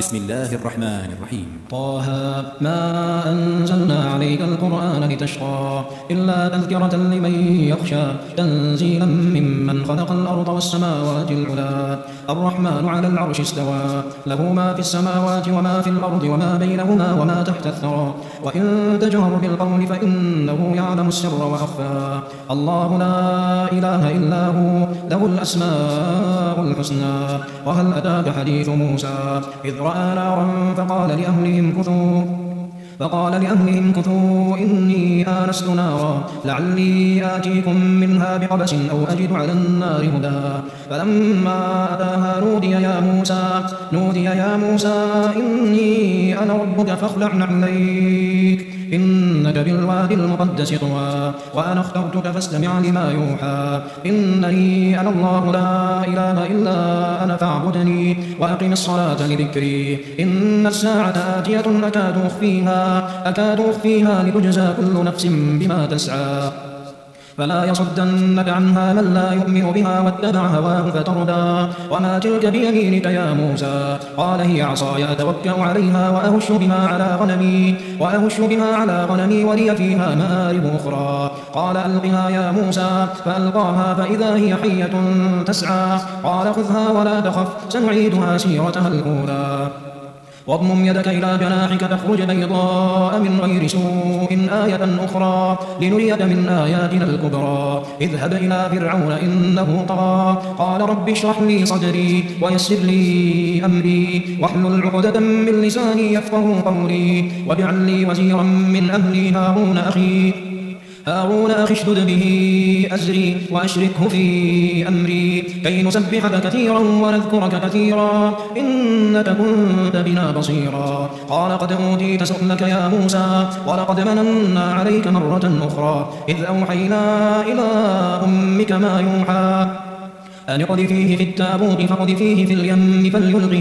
بسم الله الرحمن الرحيم. طه ما أنزلنا عليك القرآن لتشقى إلا تذكرة لمن يخشى تنزيلا ممن خلق الأرض والسماوات العلى الرحمن على العرش استوى له ما في السماوات وما في الأرض وما بينهما وما تحت الثرى وإن تجهر بالقول فإنه يعلم السر وأخفى الله لا إله إلا هو له الأسماء الحسنى وهل أتاك حديث موسى إذ رأى نارا فقال لأهلهم كثوا إني آنست نارا لعلي آتيكم منها بقبس أو أجد على النار هدى فلما أتاها نودي يا موسى إني أنا ربك فاخلع نعليك إنك بالوادي المقدس طوى وأنا اخترتك فاستمع لما يوحى إنني أنا الله لا إله إلا أنا فاعبدني وأقم الصلاة لذكري إن الساعة آتية أكاد أخفيها لتجزى كل نفس بما تسعى فلا يصدنك عنها من لا يؤمن بها واتبع هواه فتردى وما تلك بيمينك يا موسى قال هي عصاي أتوكأ عليها وأهش بها على غنمي ولي فيها مآرب أخرى قال ألقها يا موسى فألقاها فإذا هي حية تسعى قال خذها ولا تخف سنعيدها سيرتها الأولى واضمم يدك إلى جناحك تخرج بيضاء من غير سوء آية أخرى لنريك من آياتنا الكبرى اذهب إلى فرعون إنه طغى قال رب اشرح لي صدري ويسر لي أمري واحلل عقدة من لساني يفقهوا قولي واجعل لي وزيرا من أهلي هارون أخي اشدد به أزري وأشركه في أمري كي نسبحك كثيرا ونذكرك كثيرا إنك كنت بنا بصيرا قال قد أوتيت سؤلك يا موسى ولقد مننا عليك مرة أخرى إذ أوحينا إلى أمك ما يوحى أن اقذفيه في التابوت فاقذفيه في اليم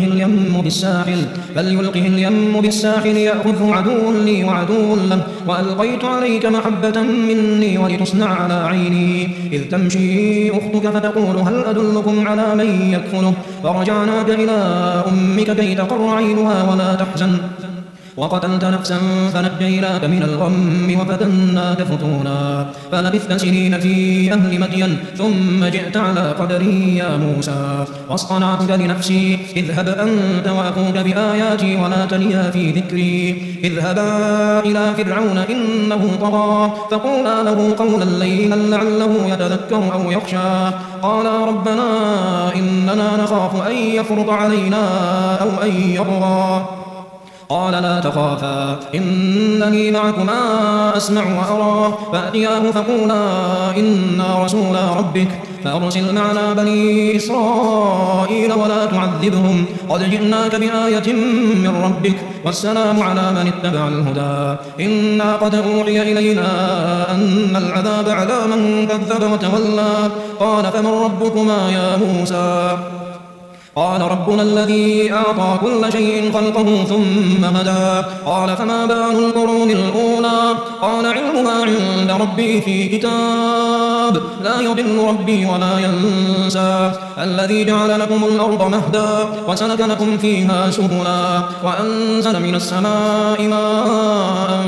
فليلقه اليم بالساحل يأخذه عدو لي وعدو له وألقيت عليك محبة مني ولتصنع على عيني إذ تمشي أختك فتقول هل أدلكم على من يكفله فرجعناك إلى أمك كي تقر عينها ولا تحزن وقتلت نفسا فنجيناك من الغم وفتناك فتونا فلبثت سنين في أهل مدين ثم جئت على قدري يا موسى واصطنعتك لنفسي اذهب أنت وأخوك بآياتي ولا تنيا في ذكري اذهبا إلى فرعون إنه طغى فقولا له قولا لينا لعله يتذكر أو يخشى قالا ربنا إننا نخاف أن يفرط علينا أو أن يطغى قال لا تخافا إنني معكما أسمع وأرى فأتياه فقولا إنا رسولا ربك فأرسل معنا بني إسرائيل ولا تعذبهم قد جئناك بآية من ربك والسلام على من اتبع الهدى إنا قد أوحي إلينا أن العذاب على من كذب وتولى قال فمن ربكما يا موسى قال ربنا الذي أعطى كل شيء خلقه ثم هدى قال فما بال القرون الأولى قال علمها عند ربي في كتاب لا يضل ربي ولا ينسى الذي جعل لكم الأرض مهدا وسلك لكم فيها سبلا وأنزل من السماء ماء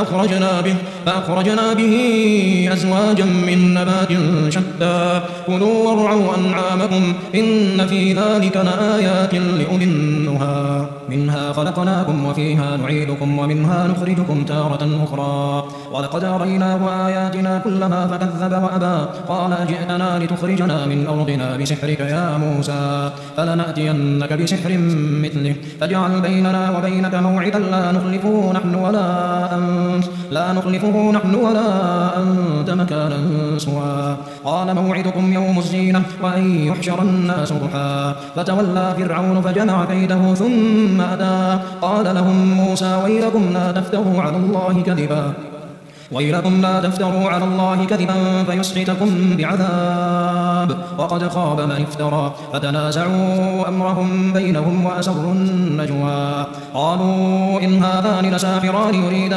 فأخرجنا به أزواجا من نبات شتى كلوا وارعوا أنعامكم إن في ذلك لآيات لأولي النهى منها خلقناكم وفيها نعيدكم ومنها نخرجكم تارة أخرى ولقد أريناه آياتنا كلها فكذب وأبى قال أجئتنا لتخرجنا من أرضنا بسحرك يا موسى فلنأتينك بسحر مثله فاجعل بيننا وبينك موعدا لا نخلفه نحن ولا أنت مكانا سوى قال موعدكم يوم الزينة وأن يحشر الناس ضحى فتولى فرعون فجمع كيده ثم أتى قال لهم موسى ويلكم لا تفتروا على الله كذبا فيسحتكم بعذاب وقد خاب من افترى فتنازعوا أمرهم بينهم وأسروا النجوى قالوا إن إن هذان لساحران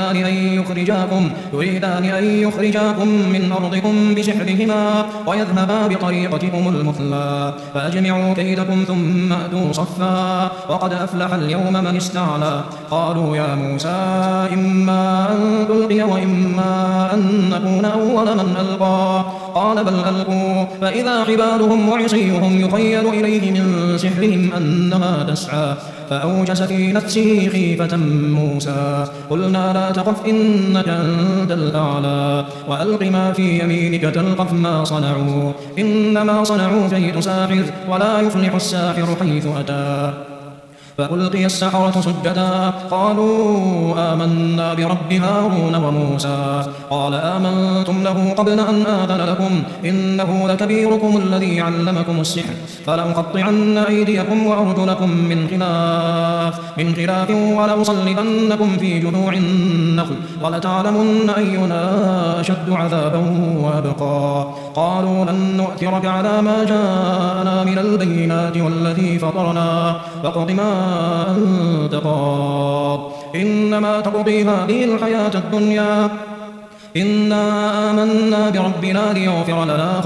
يريدان أن يخرجاكم من أرضكم بسحرهما ويذهبا بطريقتكم المثلى فأجمعوا كيدكم ثم أتوا صفا وقد أفلح اليوم من استعلى. قالوا يا موسى إما أن تلقي وإما أن نكون أول من ألقى قال بل ألقوا فإذا حبالهم وعصيهم يخيل إليه من سحرهم أنها تسعى فأوجس في نفسه خيفة موسى قلنا لا تخف إنك أنت الأعلى وألق ما في يمينك تلقف ما صنعوا إنما صنعوا كيد ساحر ولا يفلح الساحر حيث أتى. فألقي السحرة سجدا قالوا آمنا برب هارون وموسى قال آمنتم له قبل أن آذن لكم إنه لكبيركم الذي علمكم السحر فلأقطعن أيديكم وأرجلكم من خلاف ولأصلبنكم في جذوع النخل ولتعلمن أينا أشد عذابا وأبقى. قالوا لن نؤثرك على ما جاءنا من البينات والذي فطرنا فاقض ما أنت قاض إنما تقضي هذه الحياة الدنيا إنا آمنا بربنا ليغفر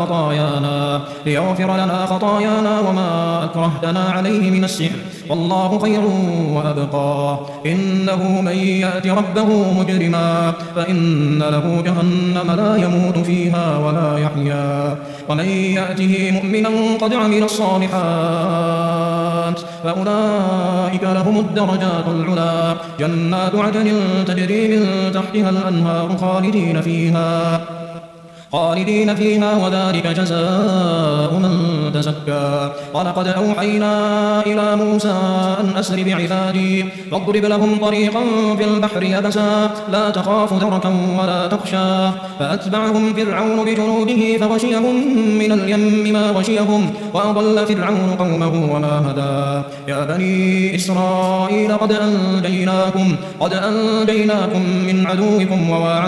لنا خطايانا وما أكرهتنا عليه من السحر والله خير وأبقى. إنه من يأت ربه مجرما فإن له جهنم لا يموت فيها ولا يحيا ومن يأته مؤمنا قد عمل الصالحات فأولئك لهم الدرجات العلى جنات عدن تجري من تحتها الأنهار خالدين فيها وذلك جزاء من تزكى. ولقد أوحينا إلى موسى أن أسر بعبادي فاضرب لهم طريقا في البحر يبسا لا تخاف دركا ولا تخشى فأتبعهم فرعون بجنوده فغشيهم من اليم ما غشيهم وأضل فرعون قومه وما هدى. يا بني إسرائيل قد أنجيناكم من عدوكم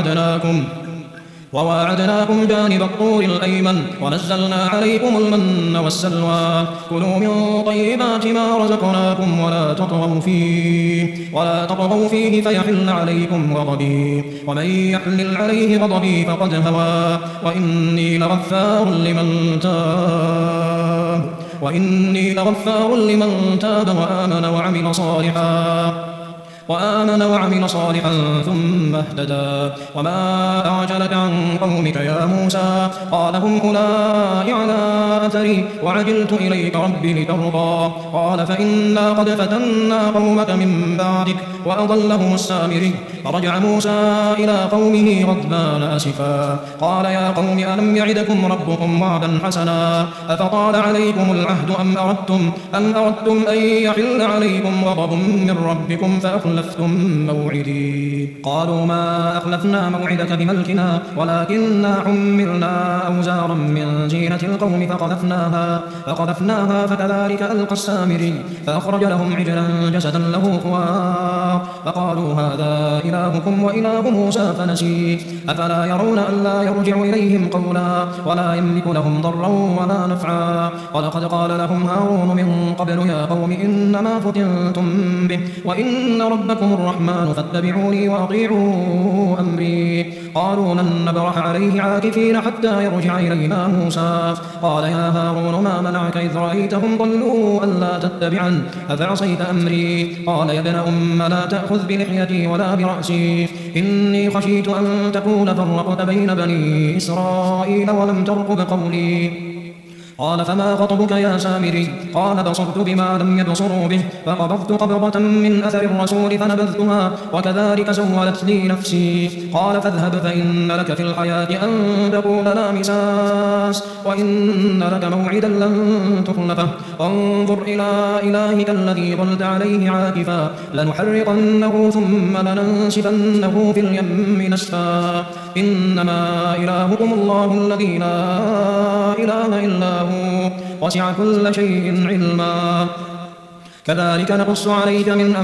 وواعدناكم جانب الطور الأيمن ونزلنا عليكم المن والسلوى كلوا من طيبات ما رزقناكم ولا تطغوا فيه فيحل عليكم غضبي ومن يحلل عليه غضبي فقد هوى وإني لغفار لمن تاب وآمن وعمل صالحا ثم اهتدى. وما أعجلك عن قومك يا موسى قال هم أولئك على أثري وعجلت إليك ربي لترضى قال فإنا قد فتنا قومك من بعدك وأضلهم السامري. فرجع موسى إلى قومه غضبان آسفا قال يا قوم ألم يعدكم ربكم وعدا حسنا أفطال عليكم العهد أم أردتم أن يحل عليكم غضب من ربكم فأخلفتم موعدي. قالوا ما أخلفنا موعدك بملكنا ولكننا حملنا أوزارا من زينة القوم فقذفناها فكذلك ألقى السامري فأخرج لهم عجلا جسدا له خوار فقالوا هذا إلهكم وإله موسى فنسي أفلا يرون ألا يرجع إليهم قولا ولا يملك لهم ضرا ولا نفعا. ولقد قال لهم هارون من قبل يا قوم إنما فتنتم به وإن ربكم الرحمن فاتبعوني وأطيعوا أمري. قالوا لن نبرح عليه عاكفين حتى يرجع إلينا موسى قال يا هارون ما منعك إذ رأيتهم ضلوا ألا تتبعن أفعصيت أمري. قال يا ابن أم لا تأخذ بلحيتي ولا برأسي إني خشيت أن تكون فرقت بين بني إسرائيل ولم ترقب قولي. قال فما خطبك يا سامري قال بصرت بما لم يبصروا به فقبضت قبضة من أثر الرسول فنبذتها وكذلك سولت لي نفسي. قال فاذهب فإن لك في الحياة أن تقول لا مساس وإن لك موعدا لن تخلفه وانظر إلى إلهك الذي ظلت عليه عاكفا لنحرقنه ثم لننسفنه في اليم نسفا إنما إلهكم الله الذي لا إله إلا هو وسع كل شيء علما. كذلك نقص عليك من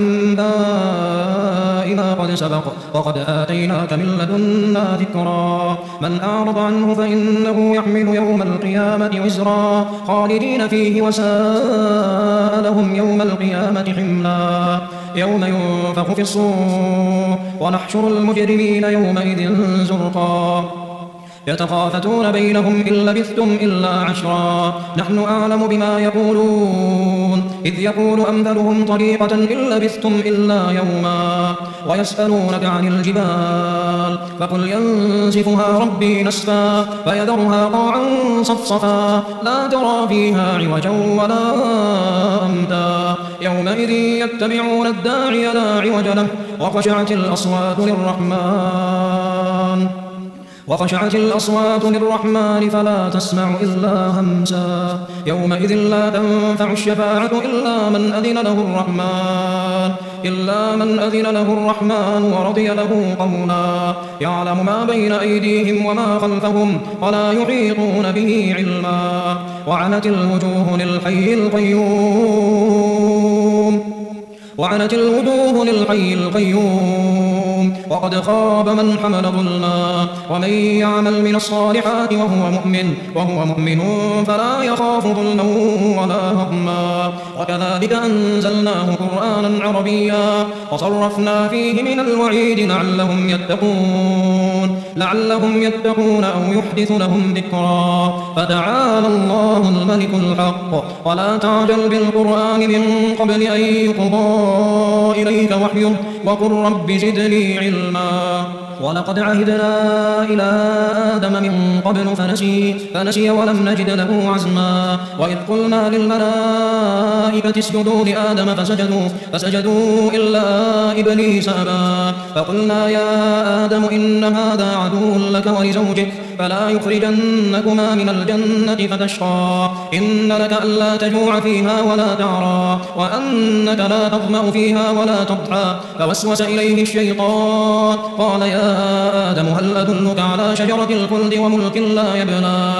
أنباء ما قد سبق وقد آتيناك من لدنا ذكرا. من أعرض عنه فإنه يحمل يوم القيامة وزرا خالدين فيه وساء لهم يوم القيامة حملا. يوم ينفخ في الصور ونحشر المجرمين يومئذ زرقا يتخافتون بينهم إن لبثتم إلا عشرا نحن أعلم بما يقولون إذ يقول أمثلهم طريقة إن لبثتم إلا يوما ويسألونك عن الجبال فقل ينسفها ربي نسفا فيذرها قاعا صفصفا لا ترى فيها عوجا ولا أمتا يومئذ يتبعون الداعي لا عوج له وخشعت الأصوات للرحمن فلا تسمع إلا همسا يومئذ لا تنفع الشفاعة إلا من أذن له الرحمن ورضي له قولا يعلم ما بين أيديهم وما خلفهم ولا يحيطون به علما وعنت الوجوه للحي القيوم وقد خاب من حمل ظلما ومن يعمل من الصالحات وهو مؤمن فلا يخاف ظلما ولا هضما وكذلك أنزلناه قرآنا عربيا وصرفنا فيه من الوعيد لعلهم يتقون أو يحدث لهم ذكرا فتعالى الله الملك الحق ولا تعجل بالقرآن من قبل أن يقضى إليك وحيه وقل رب زدني علما ولقد عهدنا إلى آدم من قبل فنسي ولم نجد له عزما وإذ قلنا للملائكة اسجدوا لآدم فسجدوا إلا إبليس أبى فقلنا يا آدم إن هذا عدو لك ولزوجك فلا يخرجنكما من الجنة فتشقى إن لك ألا تجوع فيها ولا تعرى وأنك لا تظمأ فيها ولا تضحى فوسوس إليه الشيطان قال يا آدم هل أدلك على شجرة الخلد وملك لا يبلى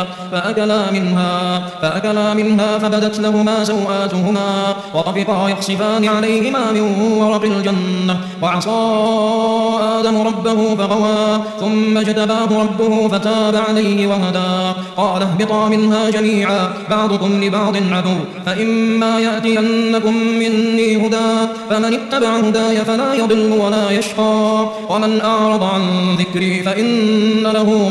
فأكلا منها فبدت لهما سوآتهما وطفقا يخصفان عليهما من ورق الجنة وعصى آدم ربه فغوى ثم اجتباه ربه فتاب عليه وهدى قال اهبطا منها جميعا بعضكم لبعض عدو فإما يأتينكم مني هدى فمن اتبع هداي فلا يضل ولا يشقى ومن أعرض عن ذكري فإن له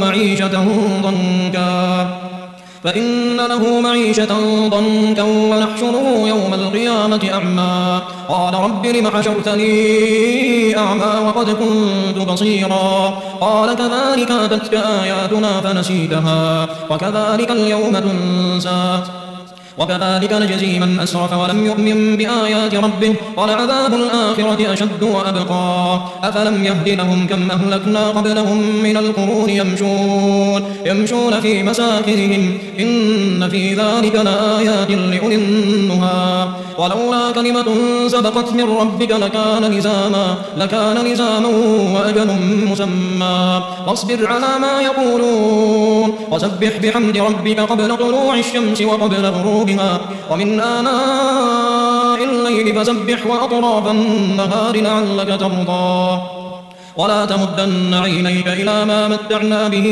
معيشة ضنكا ونحشره يوم القيامة أعمى قال رب لم حشرتني أعمى وقد كنت بصيرا قال كذلك أتتك آياتنا فنسيتها وكذلك اليوم تنسى وكذلك نجزي من أسرف ولم يؤمن بآيات ربه ولعذاب الآخرة أشد وأبقى أفلم يهد لهم كم أهلكنا قبلهم من القرون يمشون في مساكنهم إن في ذلك لآيات لأولي النهى ولولا كلمة سبقت من ربك لكان لزاما وأجل مسمى فاصبر على ما يقولون وسبح بحمد ربك قبل طلوع الشمس وقبل غروبها ومن آناء الليل فسبح وأطراف النهار لعلك ترضى ولا تمدن عينيك إلى ما متعنا به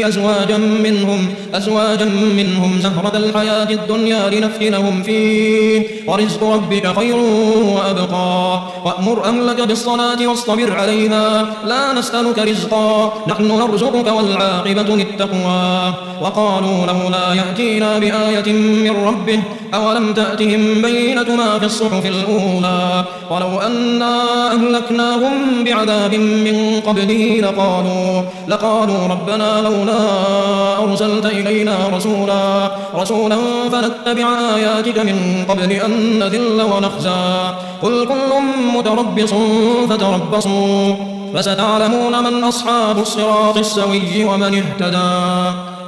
أزواجا منهم زهرة الحياة الدنيا لنفتنهم فيه ورزق ربك خير وأبقى وأمر أهلك بالصلاة واصطبر عليها لا نسألك رزقا نحن نرزقك والعاقبة للتقوى وقالوا لولا يأتينا بآية من ربه أولم تأتهم بينة ما في الصحف الأولى ولو أنا أهلكناهم بعذاب من قبله لقالوا ربنا لولا أرسلت إلينا رسولا فنتبع آياتك من قبل أن نذل ونخزى قل كل متربص فتربصوا فستعلمون من أصحاب الصراط السوي ومن اهتدى